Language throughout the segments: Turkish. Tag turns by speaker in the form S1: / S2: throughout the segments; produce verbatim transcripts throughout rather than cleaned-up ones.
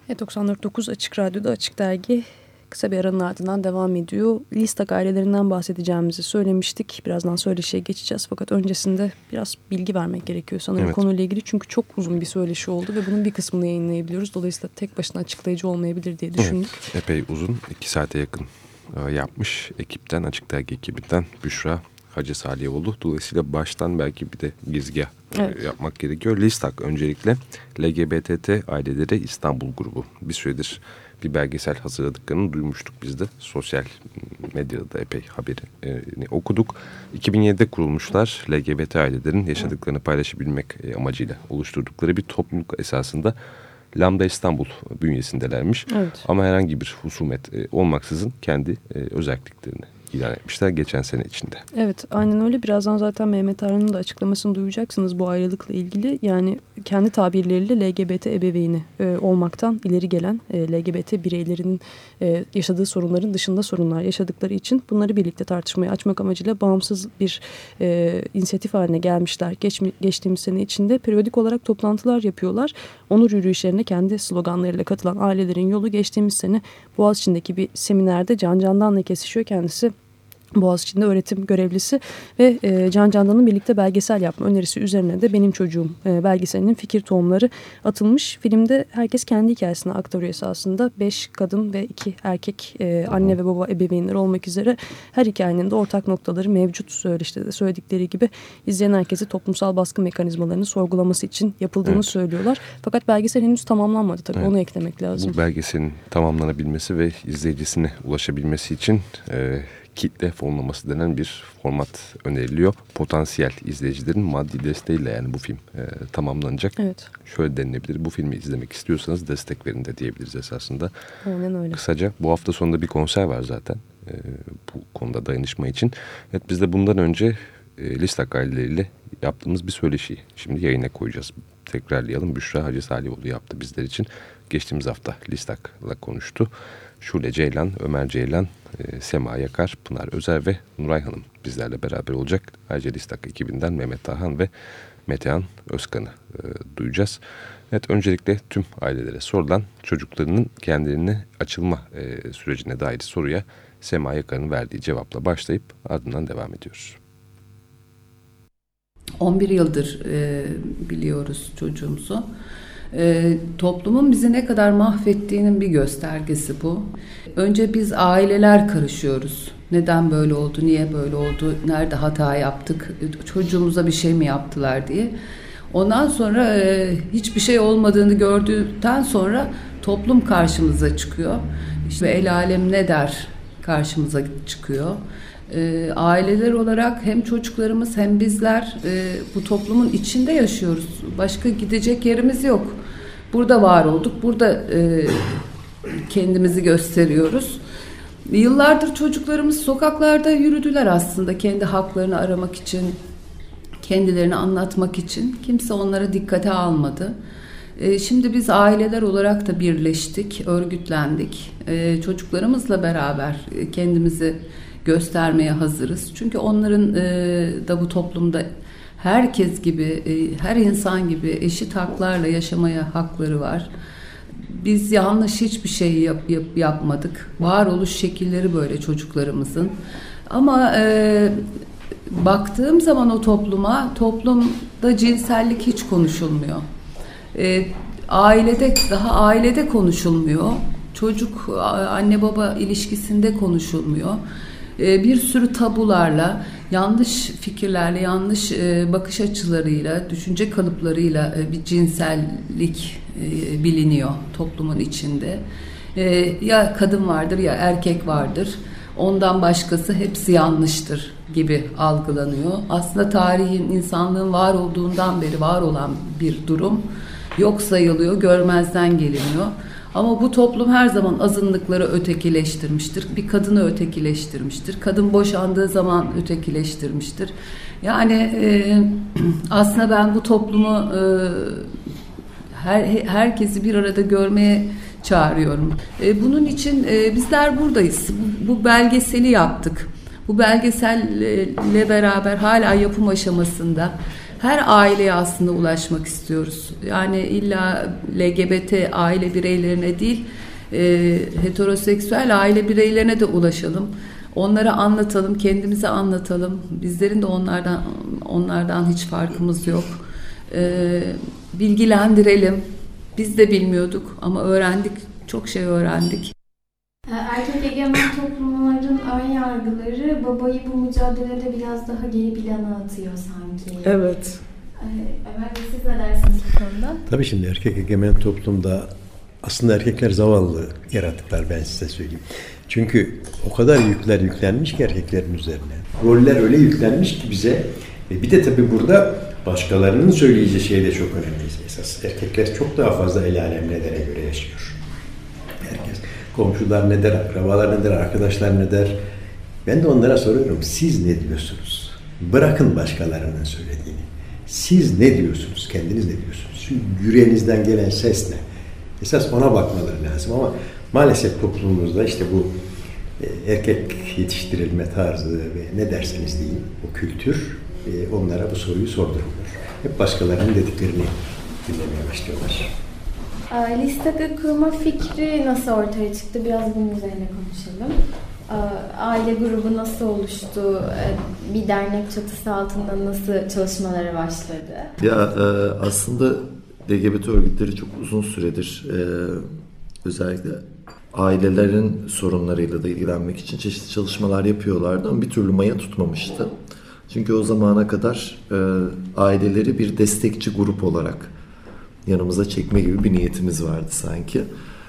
S1: doksan dört nokta dokuz Açık Radyo'da Açık Dergi kısa bir aranın ardından devam ediyor. Listak ailelerinden bahsedeceğimizi söylemiştik. Birazdan söyleşiye geçeceğiz. Fakat öncesinde biraz bilgi vermek gerekiyor sanırım evet. konuyla ilgili. Çünkü çok uzun bir söyleşi oldu ve bunun bir kısmını yayınlayabiliyoruz. Dolayısıyla tek başına açıklayıcı olmayabilir diye düşündük.
S2: Evet, epey uzun. iki saate yakın yapmış. Ekipten, Açık Dergi ekibinden Büşra Hacı Salihoğlu. Dolayısıyla baştan belki bir de girizgah evet. yapmak gerekiyor. Listak öncelikle L G B T T Aileleri İstanbul grubu. Bir süredir bir belgesel hazırladıklarını duymuştuk biz de. Sosyal medyada da epey haberini okuduk. iki bin yedide kurulmuşlar. L G B T ailelerin yaşadıklarını paylaşabilmek amacıyla oluşturdukları bir topluluk esasında Lambda İstanbul bünyesindelermiş. Evet. Ama herhangi bir husumet olmaksızın kendi özelliklerini ilan etmişler geçen sene içinde.
S1: Evet, aynen öyle. Birazdan zaten Mehmet Tarhan'ın da açıklamasını duyacaksınız bu ayrılıkla ilgili. Yani kendi tabirleriyle L G B T ebeveyni e, olmaktan ileri gelen e, L G B T bireylerinin e, yaşadığı sorunların dışında sorunlar yaşadıkları için bunları birlikte tartışmaya açmak amacıyla bağımsız bir e, inisiyatif haline gelmişler. Geç, geçtiğimiz sene içinde periyodik olarak toplantılar yapıyorlar. Onur yürüyüşlerine kendi sloganlarıyla katılan ailelerin yolu geçtiğimiz sene Boğaziçi'ndeki bir seminerde Can Candan'la kesişiyor. Kendisi Boğaziçi'nde öğretim görevlisi ve e, Can Candan'ın birlikte belgesel yapma önerisi üzerine de Benim Çocuğum e, belgeselinin fikir tohumları atılmış. Filmde herkes kendi hikayesini aktarıyor esasında. Beş kadın ve iki erkek e, anne ve baba ebeveynler olmak üzere her hikayenin de ortak noktaları mevcut. Işte de söyledikleri gibi izleyen herkesi toplumsal baskı mekanizmalarını sorgulaması için yapıldığını evet. söylüyorlar. Fakat belgesel henüz tamamlanmadı tabii evet. onu eklemek lazım.
S2: Bu belgeselin tamamlanabilmesi ve izleyicisine ulaşabilmesi için E, kitle fonlaması denen bir format öneriliyor. Potansiyel izleyicilerin maddi desteğiyle yani bu film e, tamamlanacak. Evet. Şöyle denilebilir. Bu filmi izlemek istiyorsanız destek verin de diyebiliriz esasında.
S1: Aynen öyle.
S2: Kısaca bu hafta sonunda bir konser var zaten. E, bu konuda dayanışma için. Evet, biz de bundan önce e, Listak aileleriyle yaptığımız bir söyleşiyi şimdi yayına koyacağız. Tekrarlayalım. Büşra Hacı Salihoğlu yaptı bizler için. Geçtiğimiz hafta Listak'la konuştu. Şule Ceylan, Ömer Ceylan, e, Sema Yakar, Pınar Özer ve Nuray Hanım bizlerle beraber olacak. Ayrıca Listak ekibinden Mehmet Tarhan ve Metehan Özkan'ı e, duyacağız. Evet, öncelikle tüm ailelere sorulan çocuklarının kendilerine açılma e, sürecine dair soruya Sema Yakar'ın verdiği cevapla başlayıp ardından devam ediyoruz.
S3: on bir yıldır e, biliyoruz çocuğumuzu. E, toplumun bizi ne kadar mahvettiğinin bir göstergesi bu. Önce biz aileler karışıyoruz. Neden böyle oldu, niye böyle oldu, nerede hata yaptık, çocuğumuza bir şey mi yaptılar diye. Ondan sonra e, hiçbir şey olmadığını gördükten sonra toplum karşımıza çıkıyor. İşte el alem ne der karşımıza çıkıyor. E, aileler olarak hem çocuklarımız hem bizler e, bu toplumun içinde yaşıyoruz. Başka gidecek yerimiz yok. Burada var olduk, burada e, kendimizi gösteriyoruz. Yıllardır çocuklarımız sokaklarda yürüdüler aslında kendi haklarını aramak için, kendilerini anlatmak için. Kimse onlara dikkate almadı. E, şimdi biz aileler olarak da birleştik, örgütlendik. E, çocuklarımızla beraber kendimizi göstermeye hazırız. Çünkü onların e, da bu toplumda herkes gibi, e, her insan gibi eşit haklarla yaşamaya hakları var. Biz yanlış hiçbir şey yap, yap, yapmadık. Varoluş şekilleri böyle çocuklarımızın. Ama e, baktığım zaman o topluma, toplumda cinsellik hiç konuşulmuyor. E, ailede, daha ailede konuşulmuyor. Çocuk anne baba ilişkisinde konuşulmuyor. Bir sürü tabularla, yanlış fikirlerle, yanlış bakış açılarıyla, düşünce kalıplarıyla bir cinsellik biliniyor toplumun içinde. Ya kadın vardır ya erkek vardır. Ondan başkası hepsi yanlıştır gibi algılanıyor. Aslında tarihin, insanlığın var olduğundan beri var olan bir durum. Yok sayılıyor, görmezden geliniyor. Ama bu toplum her zaman azınlıkları ötekileştirmiştir. Bir kadını ötekileştirmiştir. Kadın boşandığı zaman ötekileştirmiştir. Yani e, aslında ben bu toplumu e, her herkesi bir arada görmeye çağırıyorum. E, bunun için e, bizler buradayız. Bu, bu belgeseli yaptık. Bu belgeselle beraber hala yapım aşamasında. her aileye aslında ulaşmak istiyoruz. Yani illa L G B T aile bireylerine değil, e, heteroseksüel aile bireylerine de ulaşalım. Onlara anlatalım, kendimize anlatalım. Bizlerin de onlardan onlardan hiç farkımız yok. E, bilgilendirelim. Biz de bilmiyorduk ama öğrendik, çok şey öğrendik.
S4: Erkek egemen toplumların ön yargıları babayı bu mücadelede biraz daha geri plana atıyor sanki.
S5: Evet.
S4: Ömer Bey, siz ne dersiniz bu konuda?
S6: Tabii şimdi erkek egemen toplumda aslında erkekler zavallı yaratıklar, ben size söyleyeyim. Çünkü o kadar yükler yüklenmiş ki erkeklerin üzerine. Roller öyle yüklenmiş ki bize. Ve bir de tabii burada başkalarının söyleyeceği şey de çok önemli. Esas erkekler çok daha fazla el alemlere göre yaşıyor. Herkes, komşular ne der, akrabalar ne der, arkadaşlar ne der. Ben de onlara soruyorum, siz ne diyorsunuz? Bırakın başkalarının söylediğini. Siz ne diyorsunuz? Kendiniz ne diyorsunuz? Şu yüreğinizden gelen ses ne? Esas ona bakmaları lazım ama maalesef toplumumuzda işte bu erkek yetiştirilme tarzı ve ne derseniz deyin, o kültür onlara bu soruyu sordurmuyor. Hep başkalarının dediklerini dinlemeye başlıyorlar.
S4: Listag'ı kurma fikri nasıl ortaya çıktı? Biraz bunun üzerine konuşalım. Aile grubu nasıl oluştu? Bir dernek çatısı altında nasıl çalışmalara başladı?
S7: Ya aslında L G B T örgütleri çok uzun süredir özellikle ailelerin sorunlarıyla da ilgilenmek için çeşitli çalışmalar yapıyorlardı ama bir türlü maya tutmamıştı. Çünkü o zamana kadar aileleri bir destekçi grup olarak yanımıza çekme gibi bir niyetimiz vardı sanki.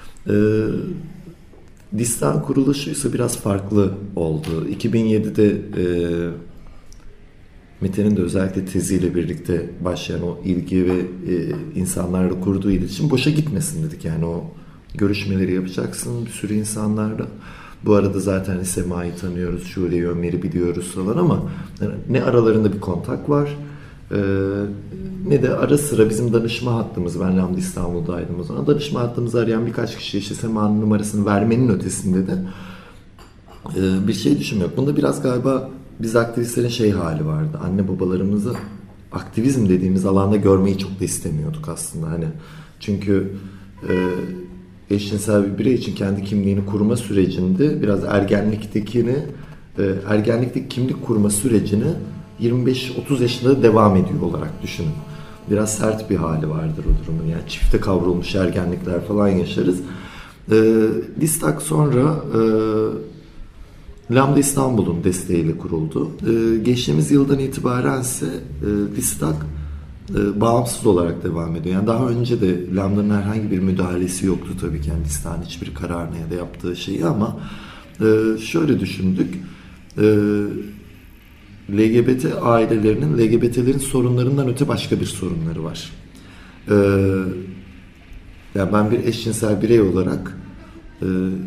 S7: Listag'ın kuruluşu ise biraz farklı oldu. iki bin yedide e, Mete'nin de özellikle teziyle birlikte başlayan o ilgi ve e, insanlarla kurduğu iletişim boşa gitmesin dedik. Yani o görüşmeleri yapacaksın bir sürü insanlarla. Bu arada zaten Sema'yı tanıyoruz, Şule'yi, Ömer'i biliyoruz falan ama ne aralarında bir kontak var e, ne de ara sıra bizim danışma hattımız, ben Lambda İstanbul'daydım o zaman, danışma hattımızı arayan birkaç kişi işte Sema'nın numarasını vermenin ötesinde de e, bir şey düşünmüyor. Bunda biraz galiba biz aktivistlerin şey hali vardı, anne babalarımızı aktivizm dediğimiz alanda görmeyi çok da istemiyorduk aslında. Hani çünkü e, eşcinsel bir birey için kendi kimliğini kurma sürecinde biraz ergenliktekini, e, ergenlikteki kimlik kurma sürecini yirmi beş otuz yaşında devam ediyor olarak düşünün. Biraz sert bir hali vardır o durumun. Yani çifte kavrulmuş ergenlikler falan yaşarız. E, Listag sonra e, Lambda İstanbul'un desteğiyle kuruldu. E, geçtiğimiz yıldan itibaren ise e, Listag e, bağımsız olarak devam ediyor. Yani daha önce de Lambda'nın herhangi bir müdahalesi yoktu tabii ki. Yani Listag'ın hiçbir kararına ya da yaptığı şeyi ama e, şöyle düşündük. E, L G B T ailelerinin, L G B T'lerin sorunlarından öte başka bir sorunları var. Ee, yani ben bir eşcinsel birey olarak e,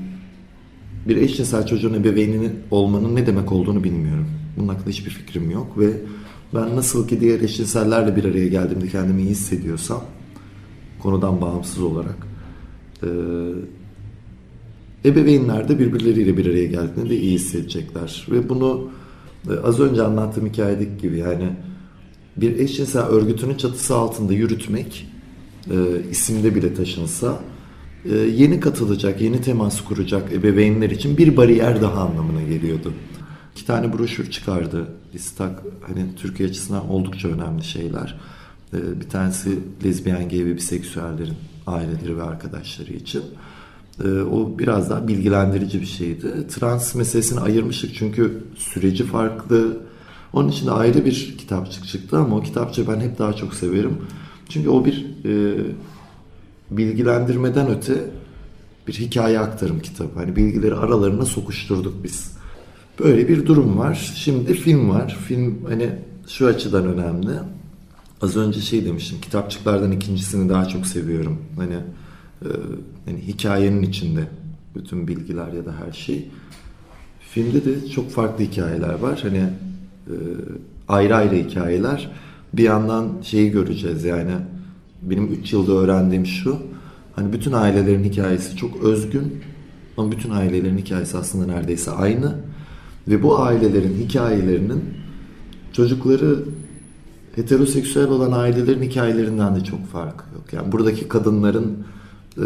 S7: bir eşcinsel çocuğun ebeveyninin olmanın ne demek olduğunu bilmiyorum. Bunun hakkında hiçbir fikrim yok ve ben nasıl ki diğer eşcinsellerle bir araya geldiğimde kendimi iyi hissediyorsam, konudan bağımsız olarak, e, ebeveynler de birbirleriyle bir araya geldiğinde de iyi hissedecekler ve bunu az önce anlattığım hikayedeki gibi yani bir eşcinsel örgütünün çatısı altında yürütmek e, isimde bile taşınsa e, yeni katılacak, yeni temas kuracak ebeveynler için bir bariyer daha anlamına geliyordu. İki tane broşür çıkardı Listag, hani Türkiye açısından oldukça önemli şeyler. E, bir tanesi lezbiyen, gay ve biseksüellerin aileleri ve arkadaşları için. O biraz daha bilgilendirici bir şeydi. Trans meselesini ayırmıştık çünkü süreci farklı. Onun için de ayrı bir kitapçık çıktı ama o kitapçığı ben hep daha çok severim. Çünkü o bir e, bilgilendirmeden öte bir hikaye aktarım kitabı. Hani bilgileri aralarına sokuşturduk biz. Böyle bir durum var. Şimdi film var. Film hani şu açıdan önemli. Az önce şey demiştim. Kitapçıklardan ikincisini daha çok seviyorum. Hani yani hikayenin içinde bütün bilgiler ya da her şey. Filmde de çok farklı hikayeler var. Hani e, ayrı ayrı hikayeler. Bir yandan şeyi göreceğiz yani benim üç yılda öğrendiğim şu. Hani bütün ailelerin hikayesi çok özgün ama bütün ailelerin hikayesi aslında neredeyse aynı. Ve bu ailelerin hikayelerinin çocukları heteroseksüel olan ailelerin hikayelerinden de çok farkı yok. Yani buradaki kadınların e,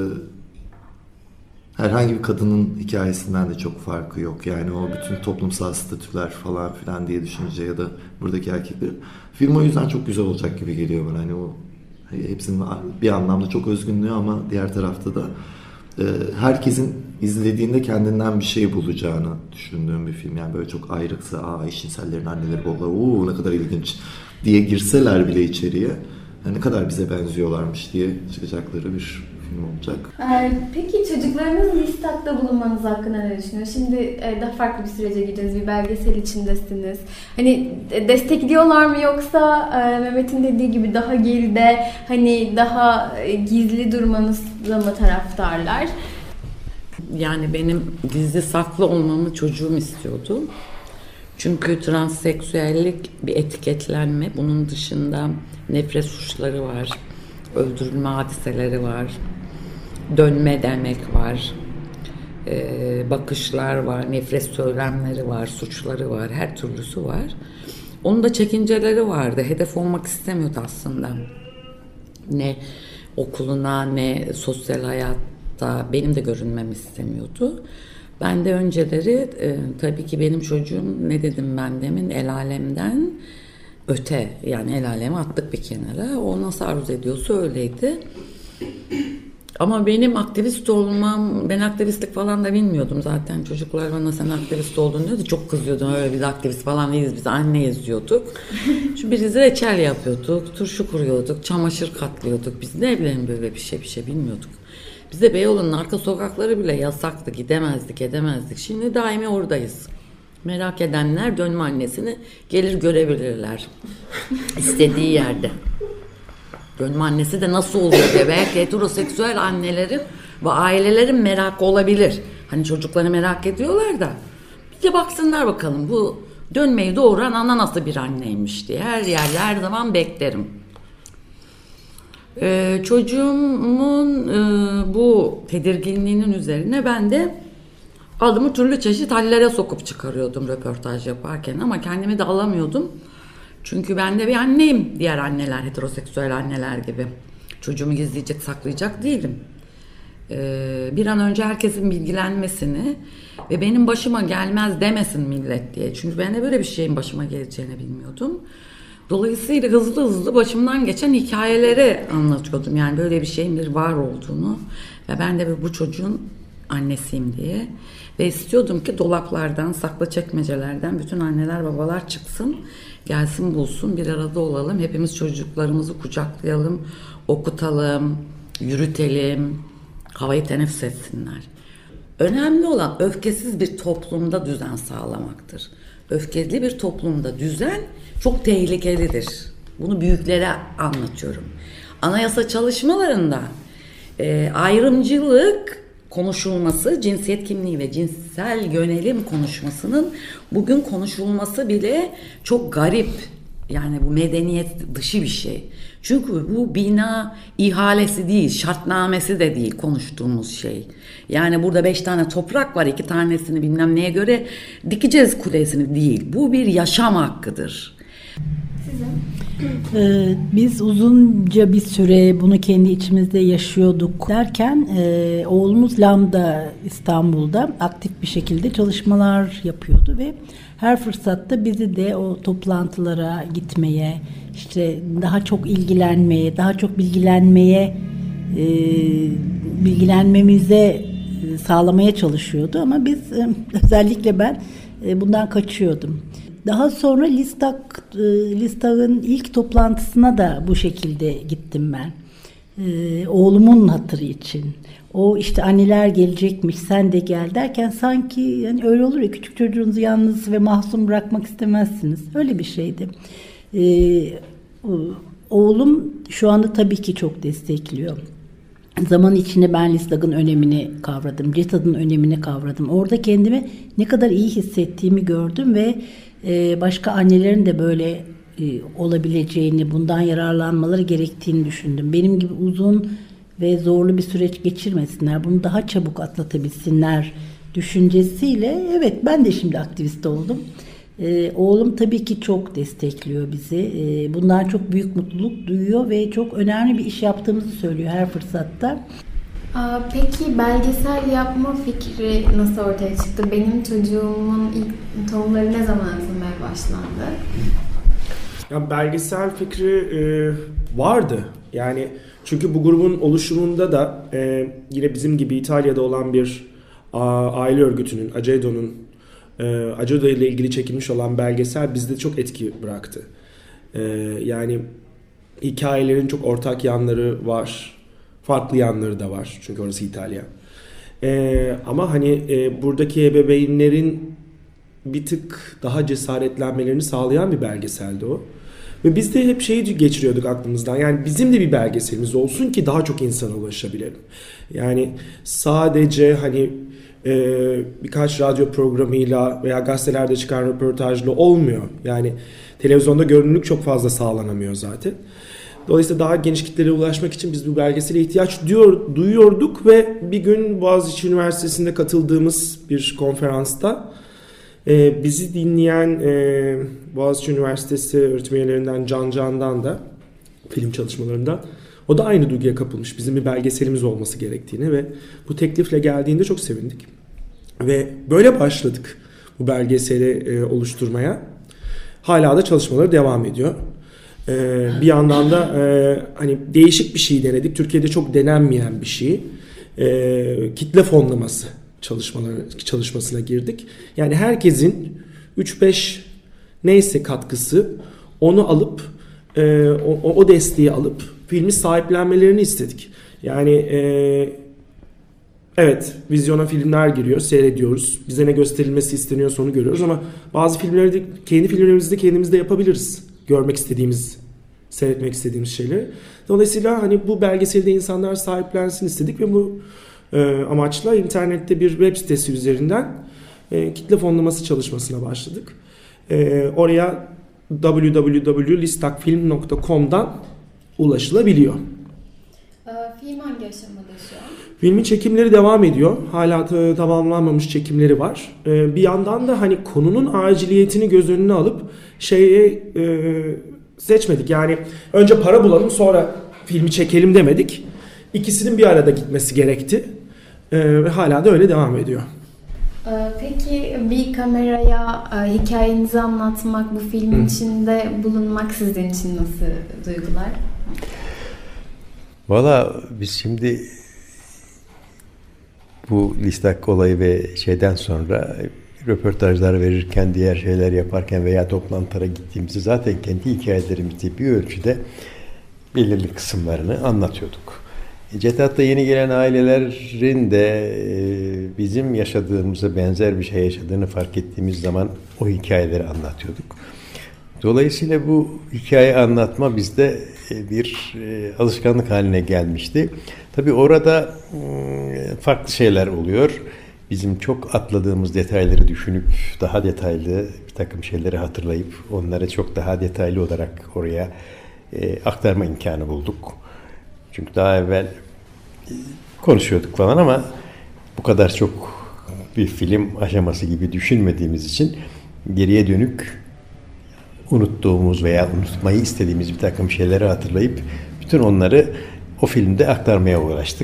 S7: herhangi bir kadının hikayesinden de çok farkı yok. Yani o bütün toplumsal statüler falan filan diye düşününce ya da buradaki erkekler. Film o yüzden çok güzel olacak gibi geliyor bana. Hani o hepsinin bir anlamda çok özgünlüğü ama diğer tarafta da e, herkesin izlediğinde kendinden bir şey bulacağını düşündüğüm bir film. Yani böyle çok ayrıksa, aa eşcinsellerin anneleri babaları, ooo ne kadar ilginç diye girseler bile içeriye yani ne kadar bize benziyorlarmış diye çıkacakları bir film olacak.
S4: Ee, peki çocuklarınızın Listag'da bulunmanız hakkında ne düşünüyorsunuz? Şimdi e, daha farklı bir sürece girdiniz, bir belgesel içindesiniz. Hani e, destekliyorlar mı yoksa e, Mehmet'in dediği gibi daha geride, hani daha e, gizli durmanızla mı taraftarlar?
S5: Yani benim gizli saklı olmamı çocuğum istiyordu. Çünkü transseksüellik bir etiketlenme. Bunun dışında nefret suçları var, öldürülme hadiseleri var, dönme demek var, ee, bakışlar var, nefret söylemleri var, suçları var, her türlüsü var. Onun da çekinceleri vardı. Hedef olmak istemiyordu aslında. Ne okuluna ne sosyal hayatta benim de görünmemi istemiyordu. Ben de önceleri e, tabii ki benim çocuğum ne dedim ben demin el alemden öte, yani el alemi attık bir kenara. O nasıl arzu ediyorsa öyleydi. Ama benim aktivist olmam, ben aktivistlik falan da bilmiyordum zaten. Çocuklar bana sen aktivist oldun diyordu. Çok kızıyordum, öyle biz aktivist falan değiliz, biz anneyiz diyorduk. Şu biriz reçel yapıyorduk, turşu kuruyorduk, çamaşır katlıyorduk. Biz ne bileyim böyle bir şey bir şey bilmiyorduk. Bize Beyoğlu'nun arka sokakları bile yasaktı, gidemezdik edemezdik. Şimdi daimi oradayız. Merak edenler dönme annesini gelir görebilirler. İstediği yerde. Dönme annesi de nasıl oluyor diye. Belki heteroseksüel annelerin ve ailelerin merakı olabilir. Hani çocukları merak ediyorlar da. Bir de baksınlar bakalım bu dönmeyi doğuran ana nasıl bir anneymiş diye. Her yerde her zaman beklerim. Ee, çocuğumun e, bu tedirginliğinin üzerine ben de adımı türlü çeşit hallere sokup çıkarıyordum röportaj yaparken ama kendimi de alamıyordum. Çünkü ben de bir anneyim, diğer anneler, heteroseksüel anneler gibi. Çocuğumu gizleyecek, saklayacak değilim. Ee, bir an önce herkesin bilgilenmesini ve benim başıma gelmez demesin millet diye. Çünkü ben de böyle bir şeyin başıma geleceğini bilmiyordum. Dolayısıyla hızlı hızlı başımdan geçen hikayeleri anlatıyordum. Yani böyle bir şeyin bir var olduğunu ve ben de bu çocuğun annesiyim diye. Ve istiyordum ki dolaplardan, saklı çekmecelerden bütün anneler babalar çıksın, gelsin bulsun, bir arada olalım. Hepimiz çocuklarımızı kucaklayalım, okutalım, yürütelim, havayı teneffüs etsinler. Önemli olan öfkesiz bir toplumda düzen sağlamaktır. Öfkeli bir toplumda düzen çok tehlikelidir. Bunu büyüklere anlatıyorum. Anayasa çalışmalarında e, ayrımcılık konuşulması, cinsiyet kimliği ve cinsel yönelim konuşmasının bugün konuşulması bile çok garip. Yani bu medeniyet dışı bir şey. Çünkü bu bina ihalesi değil, şartnamesi de değil konuştuğumuz şey. Yani burada beş tane toprak var, iki tanesini bilmem neye göre dikeceğiz kulesini değil. Bu bir yaşam hakkıdır.
S8: Ee, biz uzunca bir süre bunu kendi içimizde yaşıyorduk derken e, oğlumuz Lambda İstanbul'da aktif bir şekilde çalışmalar yapıyordu ve her fırsatta bizi de o toplantılara gitmeye, işte daha çok ilgilenmeye, daha çok bilgilenmeye, e, bilgilenmemize sağlamaya çalışıyordu ama biz e, özellikle ben e, bundan kaçıyordum. Daha sonra Listag, Listag'ın ilk toplantısına da bu şekilde gittim ben. Ee, oğlumun hatırı için. O işte anneler gelecekmiş, sen de gel derken sanki yani öyle olur ya, küçük çocuğunuzu yalnız ve mahzun bırakmak istemezsiniz. Öyle bir şeydi. Ee, oğlum şu anda tabii ki çok destekliyor. Zaman içinde ben Listag'ın önemini kavradım, CETAD'ın önemini kavradım. Orada kendimi ne kadar iyi hissettiğimi gördüm ve başka annelerin de böyle olabileceğini, bundan yararlanmaları gerektiğini düşündüm. Benim gibi uzun ve zorlu bir süreç geçirmesinler, bunu daha çabuk atlatabilsinler düşüncesiyle evet ben de şimdi aktivist oldum. Ee, oğlum tabii ki çok destekliyor bizi. Ee, bundan çok büyük mutluluk duyuyor ve çok önemli bir iş yaptığımızı söylüyor her fırsatta.
S4: Aa, peki belgesel yapma fikri nasıl ortaya çıktı? Benim çocuğumun ilk tohumları ne zaman atılmaya başlandı?
S9: Ya belgesel fikri e, vardı. Yani çünkü bu grubun oluşumunda da e, yine bizim gibi İtalya'da olan bir a, aile örgütünün, Acedo'nun e, Acedo ile ilgili çekilmiş olan belgesel bizde çok etki bıraktı. E, yani hikayelerin çok ortak yanları var. Farklı yanları da var. Çünkü orası İtalya. E, ama hani e, buradaki ebeveynlerin bir tık daha cesaretlenmelerini sağlayan bir belgeseldi o. Ve biz de hep şeyi geçiriyorduk aklımızdan. Yani bizim de bir belgeselimiz olsun ki daha çok insana ulaşabilelim. Yani sadece hani e, birkaç radyo programıyla veya gazetelerde çıkan röportajla olmuyor. Yani televizyonda görünürlük çok fazla sağlanamıyor zaten. Dolayısıyla daha geniş kitlere ulaşmak için biz bu belgesele ihtiyaç diyor, duyuyorduk ve bir gün Boğaziçi Üniversitesi'nde katıldığımız bir konferansta Ee, bizi dinleyen e, Boğaziçi Üniversitesi öğretim üyelerinden Can Can'dan da film çalışmalarında o da aynı duyguya kapılmış. Bizim bir belgeselimiz olması gerektiğini ve bu teklifle geldiğinde çok sevindik. Ve böyle başladık bu belgeseli e, oluşturmaya. Hala da çalışmaları devam ediyor. E, bir yandan da e, hani değişik bir şey denedik. Türkiye'de çok denenmeyen bir şey. E, kitle fonlaması çalışmaları çalışmasına girdik. Yani herkesin üç beş neyse katkısı onu alıp e, o, o desteği alıp filmi sahiplenmelerini istedik. Yani e, evet vizyona filmler giriyor, seyrediyoruz. Bize ne gösterilmesi isteniyorsa onu görüyoruz ama bazı filmleri de kendi filmlerimizi de kendimiz de yapabiliriz. Görmek istediğimiz, seyretmek istediğimiz şeyleri. Dolayısıyla hani bu belgeseli de insanlar sahiplensin istedik ve bu E, amaçla internette bir web sitesi üzerinden e, kitle fonlaması çalışmasına başladık. E, oraya double-u double-u double-u nokta listakfilm nokta com'dan ulaşılabiliyor.
S4: Ee, film hangi aşamada şu an?
S9: Filmin çekimleri devam ediyor. Hala t- tamamlanmamış çekimleri var. E, bir yandan da hani konunun aciliyetini göz önüne alıp şeyi e, seçmedik. Yani önce para bulalım sonra filmi çekelim demedik. İkisinin bir arada gitmesi gerekti. Ee, ve hala da öyle devam ediyor.
S4: Ee, peki bir kameraya e, hikayenizi anlatmak, bu filmin içinde bulunmak sizin için nasıl duygular?
S6: Valla biz şimdi bu Listak olayı ve şeyden sonra röportajlar verirken, diğer şeyler yaparken veya toplantılara gittiğimizde zaten kendi hikayelerimizde bir ölçüde belirli kısımlarını anlatıyorduk. Cetaht'ta yeni gelen ailelerin de bizim yaşadığımıza benzer bir şey yaşadığını fark ettiğimiz zaman o hikayeleri anlatıyorduk. Dolayısıyla bu hikaye anlatma bizde bir alışkanlık haline gelmişti. Tabii orada farklı şeyler oluyor. Bizim çok atladığımız detayları düşünüp daha detaylı bir takım şeyleri hatırlayıp onları çok daha detaylı olarak oraya aktarma imkanı bulduk. Çünkü daha evvel konuşuyorduk falan ama bu kadar çok bir film aşaması gibi düşünmediğimiz için geriye dönük unuttuğumuz veya unutmayı istediğimiz bir takım şeyleri hatırlayıp bütün onları o filmde aktarmaya uğraştık.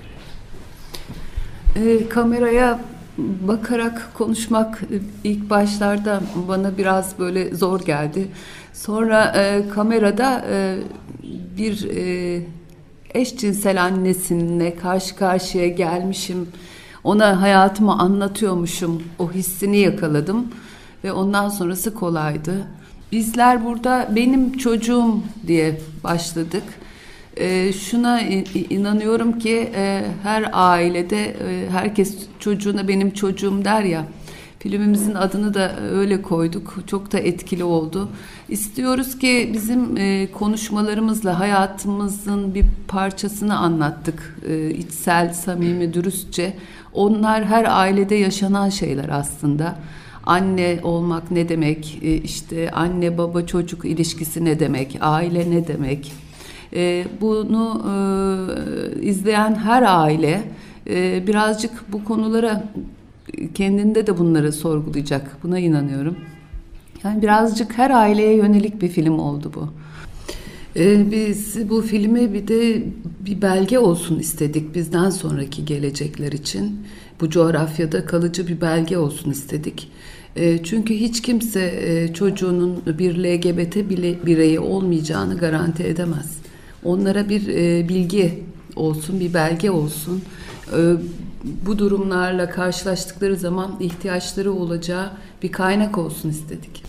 S3: E, kameraya bakarak konuşmak ilk başlarda bana biraz böyle zor geldi. Sonra e, kamerada e, bir e, eşcinsel annesinle karşı karşıya gelmişim. Ona hayatımı anlatıyormuşum. O hissini yakaladım ve ondan sonrası kolaydı. Bizler burada benim çocuğum diye başladık. E, şuna inanıyorum ki e, her ailede e, herkes çocuğuna benim çocuğum der ya. Filmimizin adını da öyle koyduk. Çok da etkili oldu. İstiyoruz ki bizim e, konuşmalarımızla hayatımızın bir parçasını anlattık. E, içsel, samimi, dürüstçe. Onlar her ailede yaşanan şeyler aslında. Anne olmak ne demek? E, işte anne baba çocuk ilişkisi ne demek? Aile ne demek? E, bunu e, izleyen her aile e, birazcık bu konulara kendinde de bunları sorgulayacak. Buna inanıyorum. Yani birazcık her aileye yönelik bir film oldu bu. Ee, biz bu filmi bir de bir belge olsun istedik bizden sonraki gelecekler için. Bu coğrafyada kalıcı bir belge olsun istedik. E, çünkü hiç kimse e, çocuğunun bir L G B T bireyi olmayacağını garanti edemez. Onlara bir e, bilgi olsun, bir belge olsun. E, bu durumlarla karşılaştıkları zaman ihtiyaçları olacağı bir kaynak olsun istedik.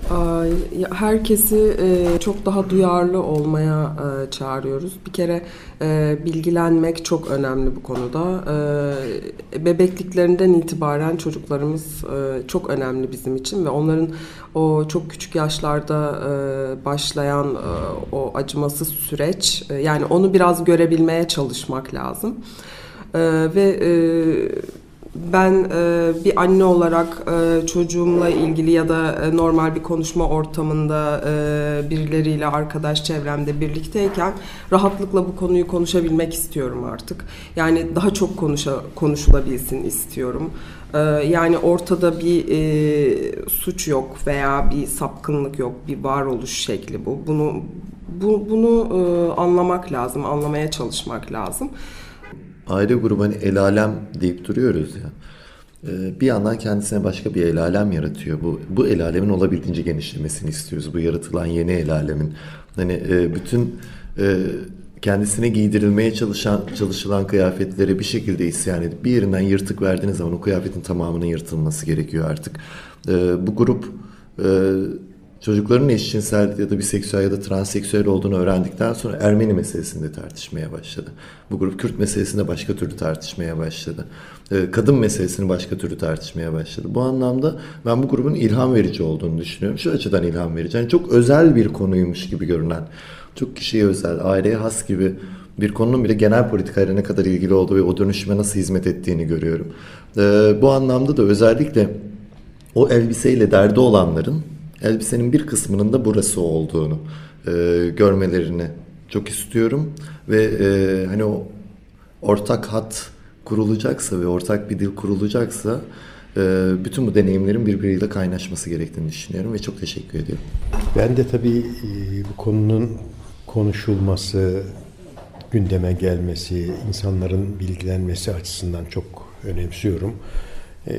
S10: Herkesi çok daha duyarlı olmaya çağırıyoruz. Bir kere bilgilenmek çok önemli bu konuda. Bebekliklerinden itibaren çocuklarımız çok önemli bizim için ve onların o çok küçük yaşlarda başlayan o acımasız süreç, yani onu biraz görebilmeye çalışmak lazım. Ve ben e, bir anne olarak e, çocuğumla ilgili ya da e, normal bir konuşma ortamında e, birileriyle arkadaş çevremde birlikteyken rahatlıkla bu konuyu konuşabilmek istiyorum artık. Yani daha çok konuşa, konuşulabilsin istiyorum. E, yani ortada bir e, suç yok veya bir sapkınlık yok, bir varoluş şekli bu. Bunu bu, bunu e, anlamak lazım, anlamaya çalışmak lazım.
S7: Aile grubu hani el alem deyip duruyoruz ya. Bir yandan kendisine başka bir el alem yaratıyor. Bu, bu el alemin olabildiğince genişlemesini istiyoruz. Bu yaratılan yeni el alemin. Hani bütün kendisine giydirilmeye çalışan çalışılan kıyafetleri bir şekilde isyan edip bir yerinden yırtık verdiğiniz zaman o kıyafetin tamamının yırtılması gerekiyor artık. Bu grup çocukların eşcinsel ya da biseksüel ya da transseksüel olduğunu öğrendikten sonra Ermeni meselesinde tartışmaya başladı. Bu grup Kürt meselesinde başka türlü tartışmaya başladı. Kadın meselesini başka türlü tartışmaya başladı. Bu anlamda ben bu grubun ilham verici olduğunu düşünüyorum. Şu açıdan ilham verici. Yani çok özel bir konuymuş gibi görünen, çok kişiye özel, aileye has gibi bir konunun bile genel politikayla ne kadar ilgili olduğu ve o dönüşüme nasıl hizmet ettiğini görüyorum. Bu anlamda da özellikle o elbiseyle derdi olanların elbisenin bir kısmının da burası olduğunu e, görmelerini çok istiyorum ve e, hani o ortak hat kurulacaksa ve ortak bir dil kurulacaksa e, bütün bu deneyimlerin birbiriyle kaynaşması gerektiğini düşünüyorum ve çok teşekkür ediyorum.
S6: Ben de tabii e, bu konunun konuşulması, gündeme gelmesi, insanların bilgilenmesi açısından çok önemsiyorum. E,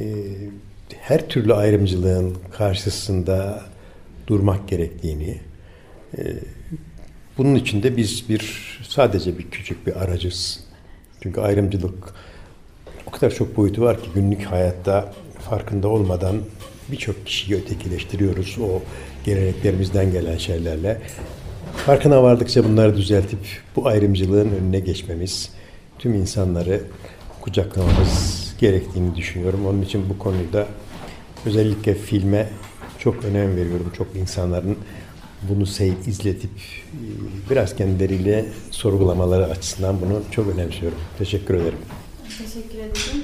S6: her türlü ayrımcılığın karşısında durmak gerektiğini, e, bunun için de biz bir sadece bir küçük bir aracız. Çünkü ayrımcılık o kadar çok boyutu var ki günlük hayatta farkında olmadan birçok kişiyi ötekileştiriyoruz o geleneklerimizden gelen şeylerle. Farkına vardıkça bunları düzeltip bu ayrımcılığın önüne geçmemiz, tüm insanları kucaklamamız gerektiğini düşünüyorum. Onun için bu konuda özellikle filme çok önem veriyorum. Çok insanların bunu seyir izletip biraz kendileriyle sorgulamaları açısından bunu çok önemsiyorum. Teşekkür ederim.
S4: Teşekkür ederim.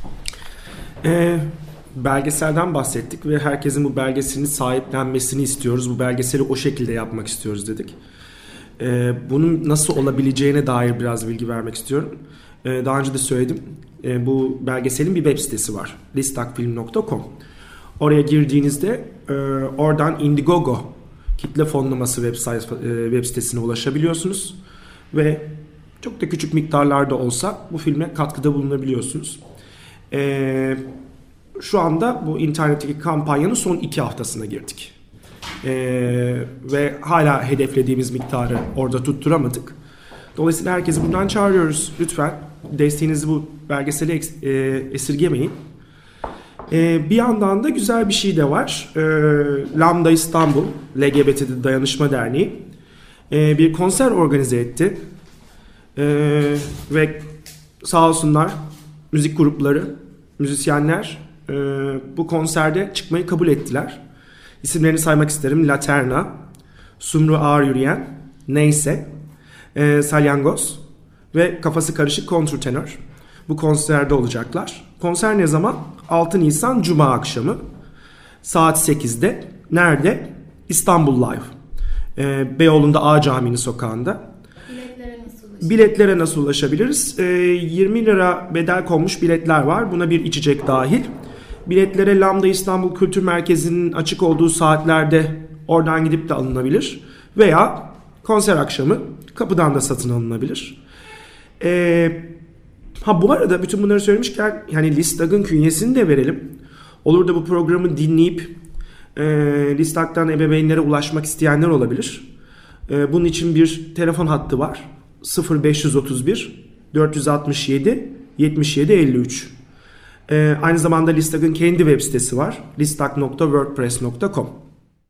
S9: Ee, belgeselden bahsettik ve herkesin bu belgeselini sahiplenmesini istiyoruz. Bu belgeseli o şekilde yapmak istiyoruz dedik. Ee, bunun nasıl olabileceğine dair biraz bilgi vermek istiyorum. Ee, daha önce de söyledim. Ee, bu belgeselin bir web sitesi var. listakfilm nokta com. Oraya girdiğinizde e, oradan Indiegogo kitle fonlaması web, sayfa, e, web sitesine ulaşabiliyorsunuz. Ve çok da küçük miktarlarda olsa bu filme katkıda bulunabiliyorsunuz. Ee, şu anda bu internetteki kampanyanın son iki haftasına girdik. Ee, ve hala hedeflediğimiz miktarı orada tutturamadık. Dolayısıyla herkesi buradan çağırıyoruz. Lütfen desteğinizi bu belgesele e, esirgemeyin. E, bir yandan da güzel bir şey de var. E, Lambda İstanbul, L G B T Dayanışma Derneği e, bir konser organize etti. E, ve sağ olsunlar müzik grupları, müzisyenler e, bu konserde çıkmayı kabul ettiler. İsimlerini saymak isterim. Laterna, Sumru Ağır Yürüyen, Neyse, e, Salyangoz ve Kafası Karışık Kontrtenor. Bu konserde olacaklar. Konser ne zaman? altı Nisan Cuma akşamı saat sekizde. Nerede? İstanbul Live. E, Beyoğlu'nda A Camii'nin sokağında.
S4: Biletlere nasıl ulaşabiliriz?
S9: Biletlere nasıl ulaşabiliriz? E, yirmi lira bedel konmuş biletler var. Buna bir içecek dahil. Biletlere Lambda İstanbul Kültür Merkezi'nin açık olduğu saatlerde oradan gidip de alınabilir. Veya konser akşamı kapıdan da satın alınabilir. Ee, ha bu arada bütün bunları söylemişken yani Listag'ın künyesini de verelim. Olur da bu programı dinleyip e, Listag'dan ebeveynlere ulaşmak isteyenler olabilir. E, bunun için bir telefon hattı var. sıfır beş otuz bir dört altı yedi yetmiş yedi elli üç. E, aynı zamanda Listag'ın kendi web sitesi var. listag nokta wordpress nokta com.